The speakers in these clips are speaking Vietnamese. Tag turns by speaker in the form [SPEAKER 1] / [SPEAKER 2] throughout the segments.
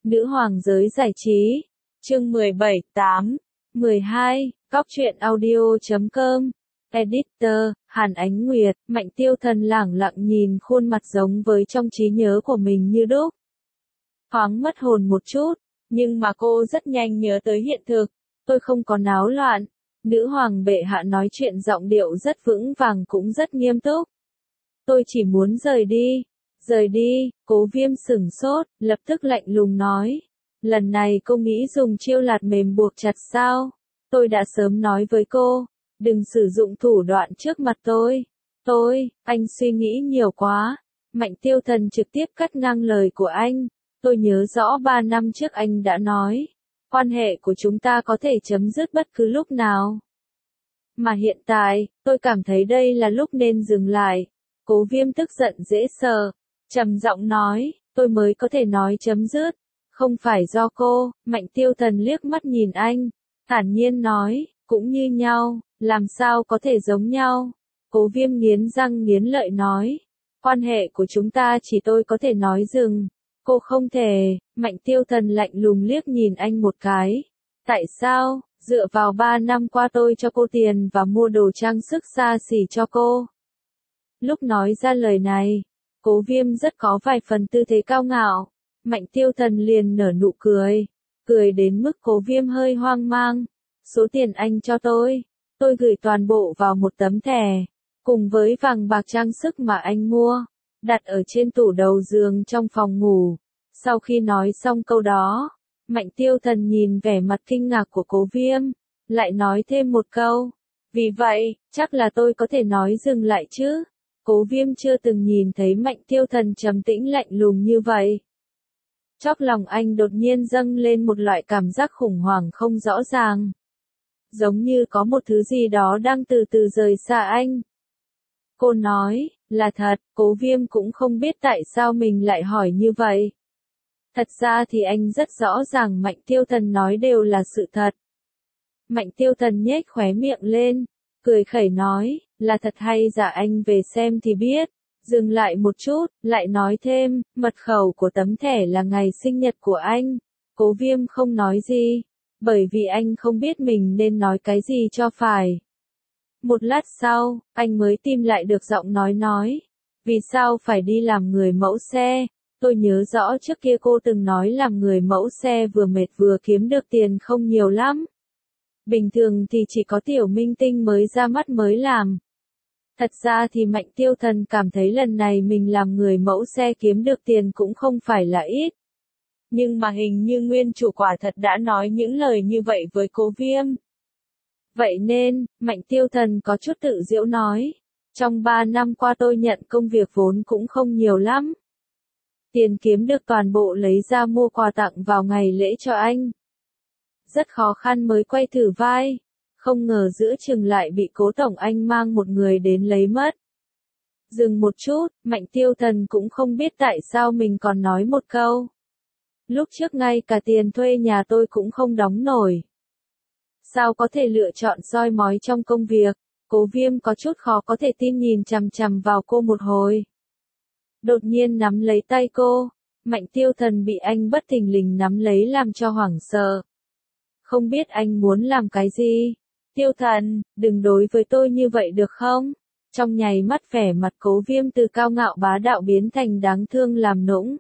[SPEAKER 1] Nữ hoàng giới giải trí. Chương 17, 12, Cóc truyện audio.com. Editor, Hàn Ánh Nguyệt, Mạnh Tiêu Thần lẳng lặng nhìn khuôn mặt giống với trong trí nhớ của mình như đúc. Thoáng mất hồn một chút, nhưng mà cô rất nhanh nhớ tới hiện thực. Tôi không có náo loạn. Nữ hoàng bệ hạ nói chuyện giọng điệu rất vững vàng cũng rất nghiêm túc. Tôi chỉ muốn rời đi. Rời đi, Cố Viêm sửng sốt, lập tức lạnh lùng nói. Lần này cô nghĩ dùng chiêu lạt mềm buộc chặt sao? Tôi đã sớm nói với cô, đừng sử dụng thủ đoạn trước mặt tôi. Anh suy nghĩ nhiều quá. Mạnh Tiêu Thần trực tiếp cắt ngang lời của anh. Tôi nhớ rõ 3 năm trước anh đã nói, quan hệ của chúng ta có thể chấm dứt bất cứ lúc nào. Mà hiện tại, tôi cảm thấy đây là lúc nên dừng lại. Cố Viêm tức giận dễ sợ, trầm giọng nói, tôi mới có thể nói chấm dứt, không phải do cô. Mạnh Tiêu Thần liếc mắt nhìn anh, thản nhiên nói, cũng như nhau, làm sao có thể giống nhau. Cố Viêm nghiến răng nghiến lợi nói, quan hệ của chúng ta chỉ tôi có thể nói dừng, cô không thể. Mạnh Tiêu Thần lạnh lùng liếc nhìn anh một cái. Tại sao? Dựa vào 3 năm qua tôi cho cô tiền và mua đồ trang sức xa xỉ cho cô. Lúc nói ra lời này, Cố Viêm rất có vài phần tư thế cao ngạo. Mạnh Tiêu Thần liền nở nụ cười, cười đến mức Cố Viêm hơi hoang mang. Số tiền anh cho tôi gửi toàn bộ vào một tấm thẻ, cùng với vàng bạc trang sức mà anh mua, đặt ở trên tủ đầu giường trong phòng ngủ. Sau khi nói xong câu đó, Mạnh Tiêu Thần nhìn vẻ mặt kinh ngạc của Cố Viêm, lại nói thêm một câu. Vì vậy, chắc là tôi có thể nói dừng lại chứ. Cố Viêm chưa từng nhìn thấy Mạnh Tiêu Thần trầm tĩnh lạnh lùng như vậy. Trong lòng anh đột nhiên dâng lên một loại cảm giác khủng hoảng không rõ ràng. Giống như có một thứ gì đó đang từ từ rời xa anh. Cô nói, là thật. Cố Viêm cũng không biết tại sao mình lại hỏi như vậy. Thật ra thì anh rất rõ ràng Mạnh Tiêu Thần nói đều là sự thật. Mạnh Tiêu Thần nhếch khóe miệng lên, cười khẩy nói, là thật hay giả anh về xem thì biết. Dừng lại một chút, lại nói thêm, mật khẩu của tấm thẻ là ngày sinh nhật của anh. Cố Viêm không nói gì, bởi vì anh không biết mình nên nói cái gì cho phải. Một lát sau, anh mới tìm lại được giọng nói. Vì sao phải đi làm người mẫu xe? Tôi nhớ rõ trước kia cô từng nói làm người mẫu xe vừa mệt vừa kiếm được tiền không nhiều lắm. Bình thường thì chỉ có tiểu minh tinh mới ra mắt mới làm. Thật ra thì Mạnh Tiêu Thần cảm thấy lần này mình làm người mẫu xe kiếm được tiền cũng không phải là ít. Nhưng mà hình như nguyên chủ quả thật đã nói những lời như vậy với Cố Viêm. Vậy nên, Mạnh Tiêu Thần có chút tự giễu nói, trong 3 năm qua tôi nhận công việc vốn cũng không nhiều lắm. Tiền kiếm được toàn bộ lấy ra mua quà tặng vào ngày lễ cho anh. Rất khó khăn mới quay thử vai, không ngờ giữa chừng lại bị Cố tổng anh mang một người đến lấy mất. Dừng một chút, Mạnh Tiêu Thần cũng không biết tại sao mình còn nói một câu. Lúc trước ngay cả tiền thuê nhà tôi cũng không đóng nổi. Sao có thể lựa chọn soi mói trong công việc? Cố Viêm có chút khó có thể tin nhìn chằm chằm vào cô một hồi. Đột nhiên nắm lấy tay cô, Mạnh Tiêu Thần bị anh bất thình lình nắm lấy làm cho hoảng sợ. Không biết anh muốn làm cái gì? Tiêu Thần, đừng đối với tôi như vậy được không? Trong nháy mắt vẻ mặt Cố Viêm từ cao ngạo bá đạo biến thành đáng thương làm nũng.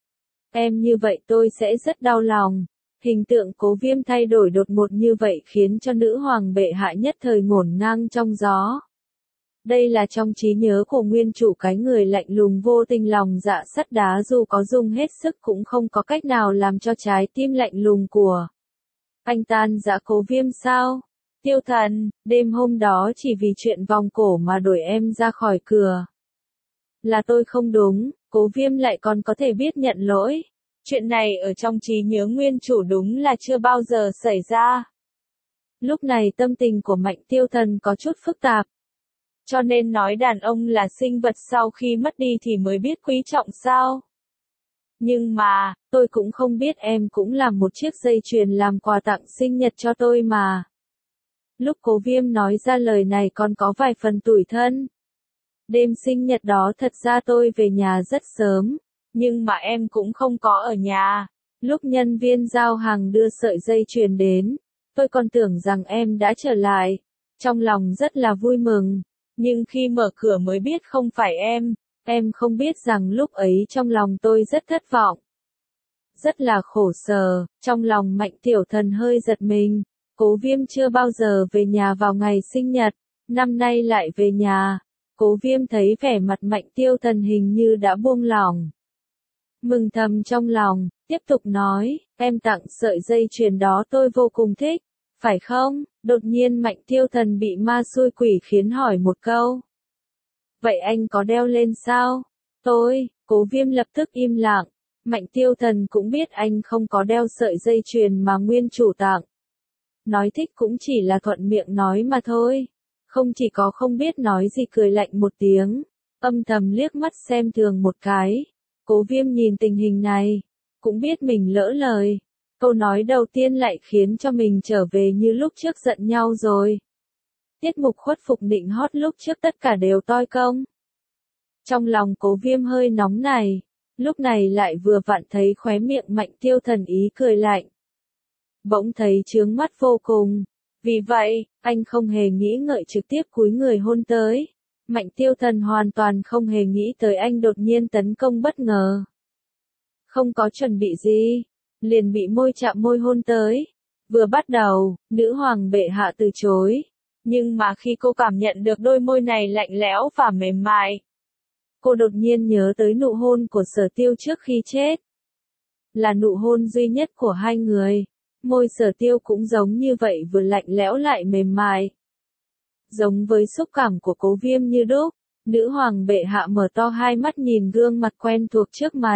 [SPEAKER 1] Em như vậy tôi sẽ rất đau lòng. Hình tượng Cố Viêm thay đổi đột ngột như vậy khiến cho nữ hoàng bệ hạ nhất thời ngổn ngang trong gió. Đây là trong trí nhớ của nguyên chủ cái người lạnh lùng vô tình lòng dạ sắt đá dù có dùng hết sức cũng không có cách nào làm cho trái tim lạnh lùng của anh tan rã. Cố Viêm sao? Tiêu Thần, đêm hôm đó chỉ vì chuyện vòng cổ mà đuổi em ra khỏi cửa. Là tôi không đúng, Cố Viêm lại còn có thể biết nhận lỗi. Chuyện này ở trong trí nhớ nguyên chủ đúng là chưa bao giờ xảy ra. Lúc này tâm tình của Mạnh Tiêu Thần có chút phức tạp. Cho nên nói đàn ông là sinh vật sau khi mất đi thì mới biết quý trọng sao. Nhưng mà, tôi cũng không biết em cũng làm một chiếc dây chuyền làm quà tặng sinh nhật cho tôi mà. Lúc Cố Viêm nói ra lời này còn có vài phần tủi thân. Đêm sinh nhật đó thật ra tôi về nhà rất sớm, nhưng mà em cũng không có ở nhà. Lúc nhân viên giao hàng đưa sợi dây chuyền đến, tôi còn tưởng rằng em đã trở lại. Trong lòng rất là vui mừng. Nhưng khi mở cửa mới biết không phải em không biết rằng lúc ấy trong lòng tôi rất thất vọng. Rất là khổ sở, trong lòng Mạnh Tiểu Thần hơi giật mình. Cố Viêm chưa bao giờ về nhà vào ngày sinh nhật, năm nay lại về nhà. Cố Viêm thấy vẻ mặt Mạnh Tiêu Thần hình như đã buông lỏng. Mừng thầm trong lòng, tiếp tục nói, em tặng sợi dây chuyền đó tôi vô cùng thích, phải không? Đột nhiên Mạnh Tiêu Thần bị ma xui quỷ khiến hỏi một câu. Vậy anh có đeo lên sao? Cố Viêm lập tức im lặng. Mạnh Tiêu Thần cũng biết anh không có đeo sợi dây chuyền mà nguyên chủ tặng. Nói thích cũng chỉ là thuận miệng nói mà thôi. Không chỉ có không biết nói gì cười lạnh một tiếng, âm thầm liếc mắt xem thường một cái. Cố Viêm nhìn tình hình này, cũng biết mình lỡ lời. Câu nói đầu tiên lại khiến cho mình trở về như lúc trước giận nhau rồi. Tiết mục khuất phục nịnh hót lúc trước tất cả đều toi công. Trong lòng Cố Viêm hơi nóng này, lúc này lại vừa vặn thấy khóe miệng Mạnh Tiêu Thần ý cười lạnh. Bỗng thấy chướng mắt vô cùng. Vì vậy, anh không hề nghĩ ngợi trực tiếp cúi người hôn tới. Mạnh Tiêu Thần hoàn toàn không hề nghĩ tới anh đột nhiên tấn công bất ngờ. Không có chuẩn bị gì, liền bị môi chạm môi hôn tới. Vừa bắt đầu, nữ hoàng bệ hạ từ chối. Nhưng mà khi cô cảm nhận được đôi môi này lạnh lẽo và mềm mại, cô đột nhiên nhớ tới nụ hôn của Sở Tiêu trước khi chết. Là nụ hôn duy nhất của hai người. Môi Sở Tiêu cũng giống như vậy vừa lạnh lẽo lại mềm mại. Giống với xúc cảm của Cố Viêm như đúc, nữ hoàng bệ hạ mở to hai mắt nhìn gương mặt quen thuộc trước mặt.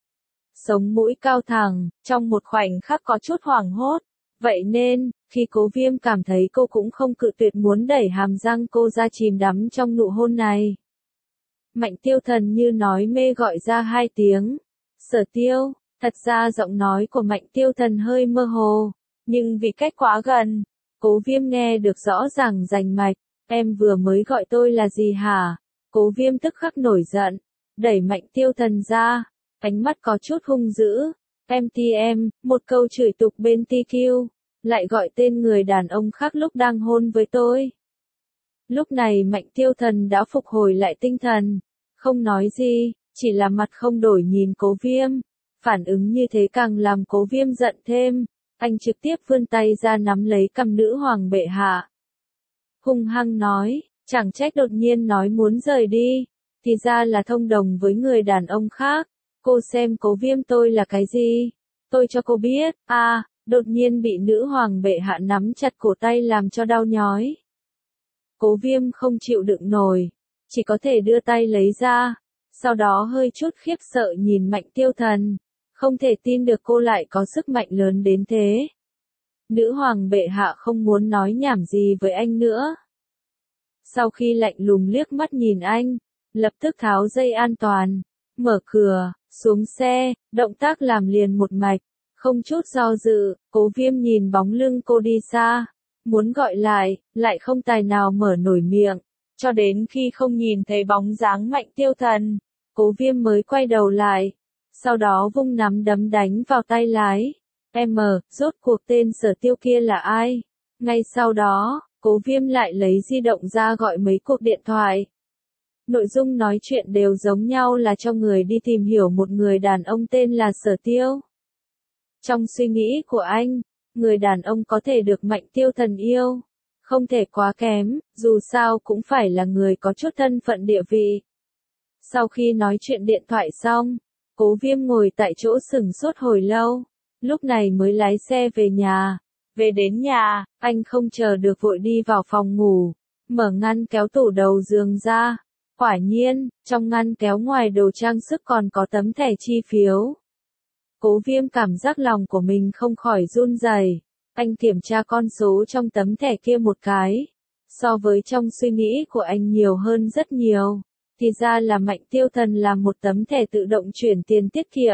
[SPEAKER 1] Sống mũi cao thẳng, trong một khoảnh khắc có chút hoảng hốt. Vậy nên, khi Cố Viêm cảm thấy cô cũng không cự tuyệt muốn đẩy hàm răng cô ra chìm đắm trong nụ hôn này. Mạnh Tiêu Thần như nói mê gọi ra hai tiếng. Sở Tiêu. Thật ra giọng nói của Mạnh Tiêu Thần hơi mơ hồ, nhưng vì cách quá gần, Cố Viêm nghe được rõ ràng rành mạch. Em vừa mới gọi tôi là gì hả? Cố Viêm tức khắc nổi giận, đẩy Mạnh Tiêu Thần ra, ánh mắt có chút hung dữ. MTM, một câu chửi tục bên TQ, lại gọi tên người đàn ông khác lúc đang hôn với tôi. Lúc này Mạnh Tiêu Thần đã phục hồi lại tinh thần, không nói gì, chỉ là mặt không đổi nhìn Cố Viêm. Phản ứng như thế càng làm Cố Viêm giận thêm, anh trực tiếp vươn tay ra nắm lấy cằm nữ hoàng bệ hạ. Hung hăng nói, chẳng trách đột nhiên nói muốn rời đi, thì ra là thông đồng với người đàn ông khác. Cô xem Cố Viêm tôi là cái gì? Tôi cho cô biết, đột nhiên bị nữ hoàng bệ hạ nắm chặt cổ tay làm cho đau nhói. Cố Viêm không chịu đựng nổi, chỉ có thể đưa tay lấy ra, sau đó hơi chút khiếp sợ nhìn Mạnh Tiêu Thần. Không thể tin được cô lại có sức mạnh lớn đến thế. Nữ hoàng bệ hạ không muốn nói nhảm gì với anh nữa. Sau khi lạnh lùng liếc mắt nhìn anh, lập tức tháo dây an toàn, mở cửa, xuống xe, động tác làm liền một mạch, không chút do dự. Cố Viêm nhìn bóng lưng cô đi xa, muốn gọi lại không tài nào mở nổi miệng, cho đến khi không nhìn thấy bóng dáng Mạnh Tiêu Thần, Cố Viêm mới quay đầu lại. Sau đó vung nắm đấm đánh vào tay lái. Rốt cuộc tên Sở Tiêu kia là ai? Ngay sau đó, Cố Viêm lại lấy di động ra gọi mấy cuộc điện thoại. Nội dung nói chuyện đều giống nhau là cho người đi tìm hiểu một người đàn ông tên là Sở Tiêu. Trong suy nghĩ của anh, người đàn ông có thể được Mạnh Tiêu Thần yêu, không thể quá kém, dù sao cũng phải là người có chút thân phận địa vị. Sau khi nói chuyện điện thoại xong, Cố Viêm ngồi tại chỗ sửng sốt hồi lâu, lúc này mới lái xe về nhà. Về đến nhà, anh không chờ được vội đi vào phòng ngủ, mở ngăn kéo tủ đầu giường ra. Quả nhiên, trong ngăn kéo ngoài đồ trang sức còn có tấm thẻ chi phiếu. Cố Viêm cảm giác lòng của mình không khỏi run rẩy. Anh kiểm tra con số trong tấm thẻ kia một cái. So với trong suy nghĩ của anh nhiều hơn rất nhiều. Thì ra là Mạnh Tiêu Thần làm một tấm thẻ tự động chuyển tiền tiết kiệm.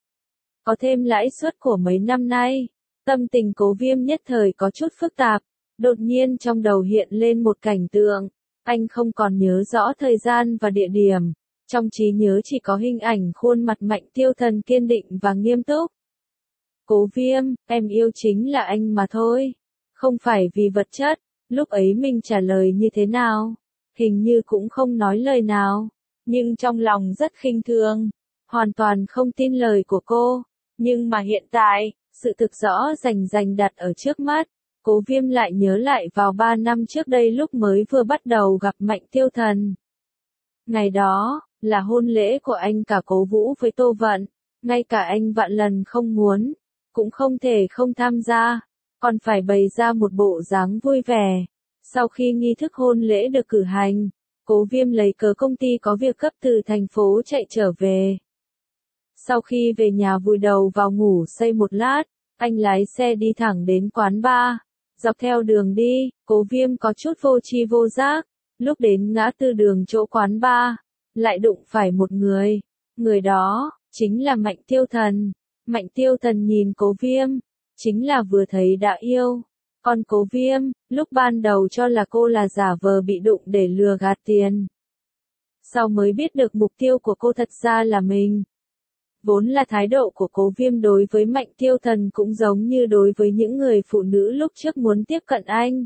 [SPEAKER 1] Có thêm lãi suất của mấy năm nay. Tâm tình Cố Viêm nhất thời có chút phức tạp. Đột nhiên trong đầu hiện lên một cảnh tượng. Anh không còn nhớ rõ thời gian và địa điểm. Trong trí nhớ chỉ có hình ảnh khuôn mặt Mạnh Tiêu Thần kiên định và nghiêm túc. Cố Viêm, em yêu chính là anh mà thôi. Không phải vì vật chất. Lúc ấy mình trả lời như thế nào? Hình như cũng không nói lời nào. Nhưng trong lòng rất khinh thường. Hoàn toàn không tin lời của cô. Nhưng mà hiện tại, sự thực rõ rành rành đặt ở trước mắt. Cố Viêm lại nhớ lại vào 3 năm trước đây lúc mới vừa bắt đầu gặp Mạnh Tiêu Thần. Ngày đó, là hôn lễ của anh cả Cố Vũ với Tô Vận. Ngay cả anh vạn lần không muốn, cũng không thể không tham gia, còn phải bày ra một bộ dáng vui vẻ. Sau khi nghi thức hôn lễ được cử hành, Cố Viêm lấy cớ công ty có việc cấp từ thành phố chạy trở về. Sau khi về nhà vùi đầu vào ngủ say một lát, anh lái xe đi thẳng đến quán bar. Dọc theo đường đi, Cố Viêm có chút vô tri vô giác. Lúc đến ngã tư đường chỗ quán bar, lại đụng phải một người. Người đó, chính là Mạnh Tiêu Thần. Mạnh Tiêu Thần nhìn Cố Viêm, chính là vừa thấy đã yêu. Còn Cố Viêm, lúc ban đầu cho là cô là giả vờ bị đụng để lừa gạt tiền. Sau mới biết được mục tiêu của cô thật ra là mình. Vốn là thái độ của Cố Viêm đối với Mạnh Tiêu Thần cũng giống như đối với những người phụ nữ lúc trước muốn tiếp cận anh.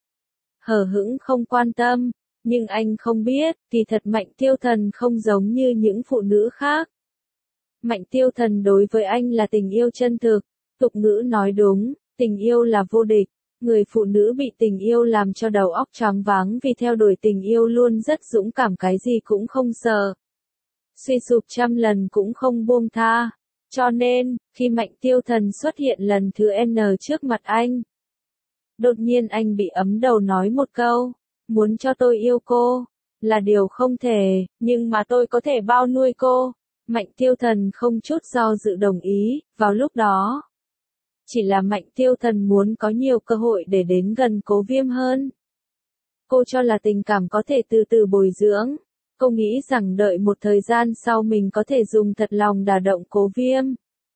[SPEAKER 1] Hờ hững không quan tâm, nhưng anh không biết, thì thật Mạnh Tiêu Thần không giống như những phụ nữ khác. Mạnh Tiêu Thần đối với anh là tình yêu chân thực, tục ngữ nói đúng, tình yêu là vô địch. Người phụ nữ bị tình yêu làm cho đầu óc choáng váng vì theo đuổi tình yêu luôn rất dũng cảm, cái gì cũng không sợ. Suy sụp trăm lần cũng không buông tha. Cho nên, khi Mạnh Tiêu Thần xuất hiện lần thứ N trước mặt anh, đột nhiên anh bị ấm đầu nói một câu, muốn cho tôi yêu cô, là điều không thể, nhưng mà tôi có thể bao nuôi cô. Mạnh Tiêu Thần không chút do dự đồng ý, vào lúc đó. Chỉ là Mạnh Tiêu Thần muốn có nhiều cơ hội để đến gần Cố Viêm hơn. Cô cho là tình cảm có thể từ từ bồi dưỡng. Cô nghĩ rằng đợi một thời gian sau mình có thể dùng thật lòng đả động Cố Viêm.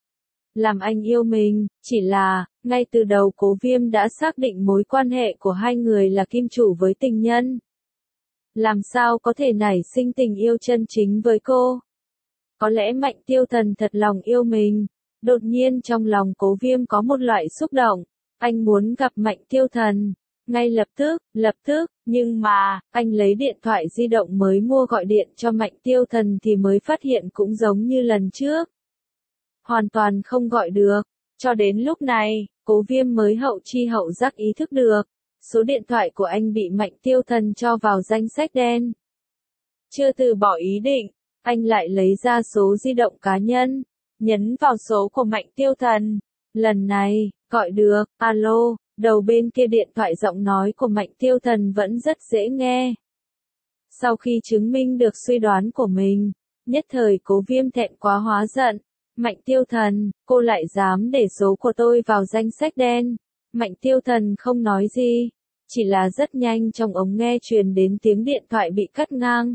[SPEAKER 1] Làm anh yêu mình, chỉ là, ngay từ đầu Cố Viêm đã xác định mối quan hệ của hai người là kim chủ với tình nhân. Làm sao có thể nảy sinh tình yêu chân chính với cô? Có lẽ Mạnh Tiêu Thần thật lòng yêu mình. Đột nhiên trong lòng Cố Viêm có một loại xúc động. Anh muốn gặp Mạnh Tiêu Thần. Ngay lập tức, nhưng mà, anh lấy điện thoại di động mới mua gọi điện cho Mạnh Tiêu Thần thì mới phát hiện cũng giống như lần trước. Hoàn toàn không gọi được. Cho đến lúc này, Cố Viêm mới hậu chi hậu giác ý thức được. Số điện thoại của anh bị Mạnh Tiêu Thần cho vào danh sách đen. Chưa từ bỏ ý định, anh lại lấy ra số di động cá nhân, nhấn vào số của Mạnh Tiêu Thần. Lần này, gọi được, alo, đầu bên kia điện thoại giọng nói của Mạnh Tiêu Thần vẫn rất dễ nghe. Sau khi chứng minh được suy đoán của mình, nhất thời Cố Viêm thẹn quá hóa giận. Mạnh Tiêu Thần, cô lại dám để số của tôi vào danh sách đen. Mạnh Tiêu Thần không nói gì, chỉ là rất nhanh trong ống nghe truyền đến tiếng điện thoại bị cắt ngang.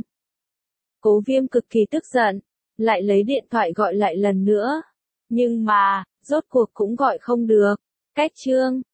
[SPEAKER 1] Cố Viêm cực kỳ tức giận, lại lấy điện thoại gọi lại lần nữa. Nhưng mà, rốt cuộc cũng gọi không được. Cách chương